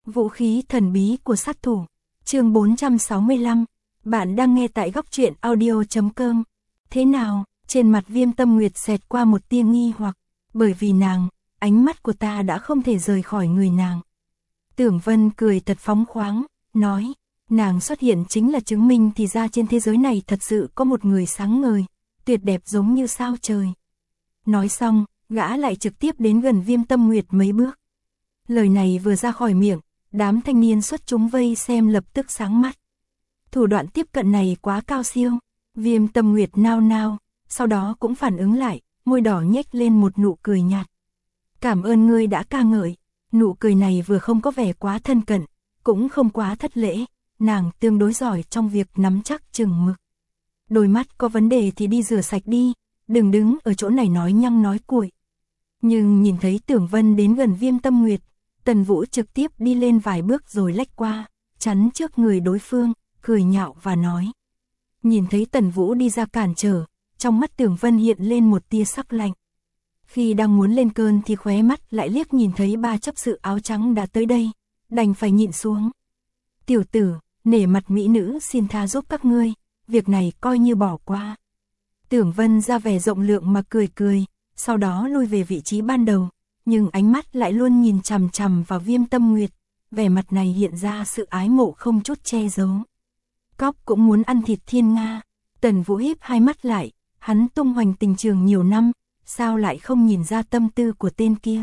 Vũ khí thần bí của sát thủ. Chương 465. Bạn đang nghe tại góc truyện audio.com. Thế nào? Trên mặt Viêm Tâm Nguyệt xẹt qua một tia nghi hoặc, bởi vì nàng, ánh mắt của ta đã không thể rời khỏi người nàng. Tưởng Vân cười thật phóng khoáng, nói, nàng xuất hiện chính là chứng minh thì ra trên thế giới này thật sự có một người sáng ngời, tuyệt đẹp giống như sao trời. Nói xong, gã lại trực tiếp đến gần Viêm Tâm Nguyệt mấy bước. Lời này vừa ra khỏi miệng, đám thanh niên xuất chúng vây xem lập tức sáng mắt. Thủ đoạn tiếp cận này quá cao siêu. Viêm Tâm Nguyệt nao nao, sau đó cũng phản ứng lại, môi đỏ nhếch lên một nụ cười nhạt. Cảm ơn ngươi đã ca ngợi. Nụ cười này vừa không có vẻ quá thân cận, cũng không quá thất lễ, nàng tương đối giỏi trong việc nắm chắc chừng mực. Đôi mắt có vấn đề thì đi rửa sạch đi, đừng đứng ở chỗ này nói nhăng nói cuội. Nhưng nhìn thấy Tưởng Vân đến gần Viêm Tâm Nguyệt, Tần Vũ trực tiếp đi lên vài bước rồi lách qua, chắn trước người đối phương, cười nhạo và nói. Nhìn thấy Tần Vũ đi ra cản trở, trong mắt Tưởng Vân hiện lên một tia sắc lạnh. Khi đang muốn lên cơn thì khóe mắt lại liếc nhìn thấy ba chấp sự áo trắng đã tới đây, đành phải nhịn xuống. Tiểu tử, nể mặt mỹ nữ xin tha giúp các ngươi, việc này coi như bỏ qua. Tưởng Vân ra vẻ rộng lượng mà cười cười, sau đó lui về vị trí ban đầu, nhưng ánh mắt lại luôn nhìn chằm chằm vào Viêm Tâm Nguyệt, vẻ mặt này hiện ra sự ái mộ không chút che giấu. Cóc cũng muốn ăn thịt thiên nga. Tần Vũ híp hai mắt lại, hắn tung hoành tình trường nhiều năm, sao lại không nhìn ra tâm tư của tên kia.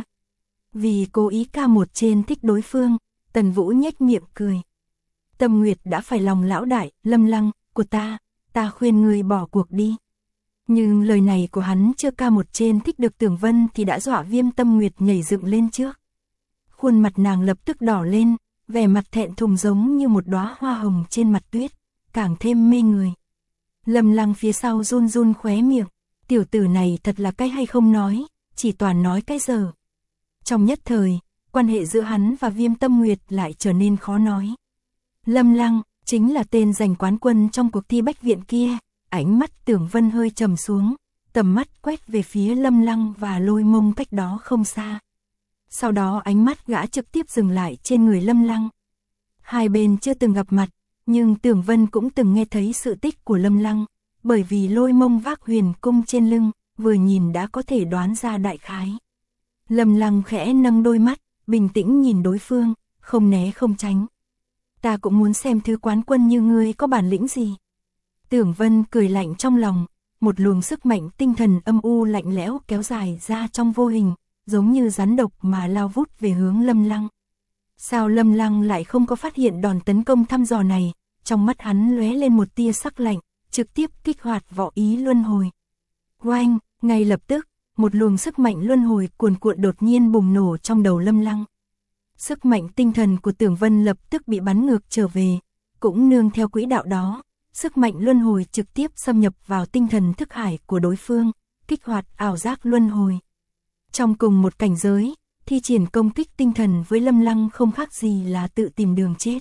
Vì cố ý ca một trên thích đối phương, Tần Vũ nhếch miệng cười. Tâm Nguyệt đã phải lòng lão đại, Lâm Lăng, của ta khuyên ngươi bỏ cuộc đi. Nhưng lời này của hắn chưa ca một trên thích được Tưởng Vân thì đã dọa Viêm Tâm Nguyệt nhảy dựng lên trước. Khuôn mặt nàng lập tức đỏ lên, vẻ mặt thẹn thùng giống như một đóa hoa hồng trên mặt tuyết, càng thêm mê người. Lâm Lăng phía sau run run khóe miệng, tiểu tử này thật là cái hay không nói, chỉ toàn nói cái dở. Trong nhất thời, quan hệ giữa hắn và Viêm Tâm Nguyệt lại trở nên khó nói. Lâm Lăng, chính là tên giành quán quân trong cuộc thi Bách Viện kia. Ánh mắt Tưởng Vân hơi trầm xuống, tầm mắt quét về phía Lâm Lăng và Lôi Mông cách đó không xa. Sau đó ánh mắt gã trực tiếp dừng lại trên người Lâm Lăng. Hai bên chưa từng gặp mặt, nhưng Tưởng Vân cũng từng nghe thấy sự tích của Lâm Lăng, bởi vì Lôi Mông vác huyền cung trên lưng, vừa nhìn đã có thể đoán ra đại khái. Lâm Lăng khẽ nâng đôi mắt, bình tĩnh nhìn đối phương, không né không tránh. Ta cũng muốn xem thứ quán quân như ngươi có bản lĩnh gì. Tưởng Vân cười lạnh trong lòng, một luồng sức mạnh tinh thần âm u lạnh lẽo kéo dài ra trong vô hình, giống như rắn độc mà lao vút về hướng Lâm Lăng. Sao Lâm Lăng lại không có phát hiện đòn tấn công thăm dò này, trong mắt hắn lóe lên một tia sắc lạnh, trực tiếp kích hoạt võ ý luân hồi. Oanh, ngay lập tức, một luồng sức mạnh luân hồi cuồn cuộn đột nhiên bùng nổ trong đầu Lâm Lăng. Sức mạnh tinh thần của Tưởng Vân lập tức bị bắn ngược trở về, cũng nương theo quỹ đạo đó. Sức mạnh luân hồi trực tiếp xâm nhập vào tinh thần thức hải của đối phương, kích hoạt ảo giác luân hồi. Trong cùng một cảnh giới, thi triển công kích tinh thần với Lâm Lăng không khác gì là tự tìm đường chết.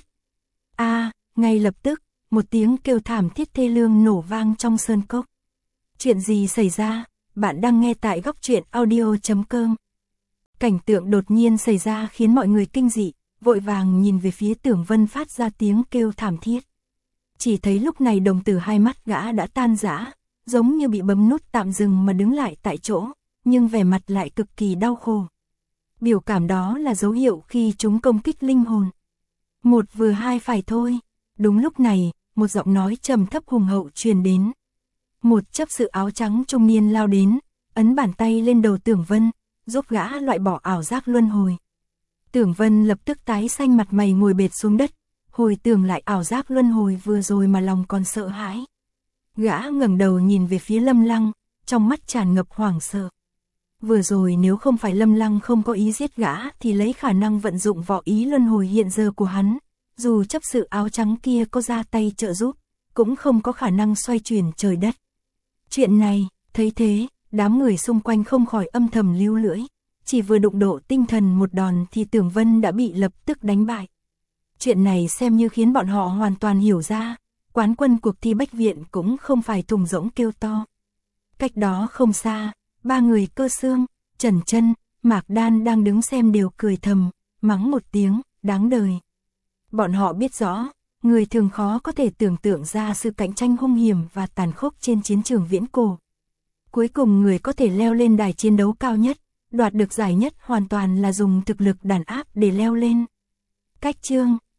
Ngay lập tức, một tiếng kêu thảm thiết thê lương nổ vang trong sơn cốc. Chuyện gì xảy ra? Bạn đang nghe tại góc truyện audio.com. Cảnh tượng đột nhiên xảy ra khiến mọi người kinh dị, vội vàng nhìn về phía Tưởng Vân phát ra tiếng kêu thảm thiết. Chỉ thấy lúc này đồng tử hai mắt gã đã tan rã, giống như bị bấm nút tạm dừng mà đứng lại tại chỗ, nhưng vẻ mặt lại cực kỳ đau khổ. Biểu cảm đó là dấu hiệu khi chúng công kích linh hồn. Một vừa hai phải thôi. Đúng lúc này, một giọng nói trầm thấp hùng hậu truyền đến. Một chấp sự áo trắng trung niên lao đến, ấn bàn tay lên đầu Tưởng Vân, giúp gã loại bỏ ảo giác luân hồi. Tưởng Vân lập tức tái xanh mặt mày ngồi bệt xuống đất. Hồi tưởng lại ảo giác luân hồi vừa rồi mà lòng còn sợ hãi. Gã ngẩng đầu nhìn về phía Lâm Lăng, trong mắt tràn ngập hoảng sợ. Vừa rồi nếu không phải Lâm Lăng không có ý giết gã thì lấy khả năng vận dụng võ ý luân hồi hiện giờ của hắn, dù chấp sự áo trắng kia có ra tay trợ giúp, cũng không có khả năng xoay chuyển trời đất. Chuyện này, thấy thế, đám người xung quanh không khỏi âm thầm líu lưỡi, chỉ vừa đụng độ tinh thần một đòn thì Tưởng Vân đã bị lập tức đánh bại. Chuyện này xem như khiến bọn họ hoàn toàn hiểu ra, quán quân cuộc thi Bách Viện cũng không phải thùng rỗng kêu to. Cách đó không xa, ba người Cơ Xương, Trần Chân, Mạc Đan đang đứng xem đều cười thầm, mắng một tiếng, đáng đời. Bọn họ biết rõ, người thường khó có thể tưởng tượng ra sự cạnh tranh hung hiểm và tàn khốc trên chiến trường viễn cổ. Cuối cùng người có thể leo lên đài chiến đấu cao nhất, đoạt được giải nhất hoàn toàn là dùng thực lực đàn áp để leo lên. Cách chương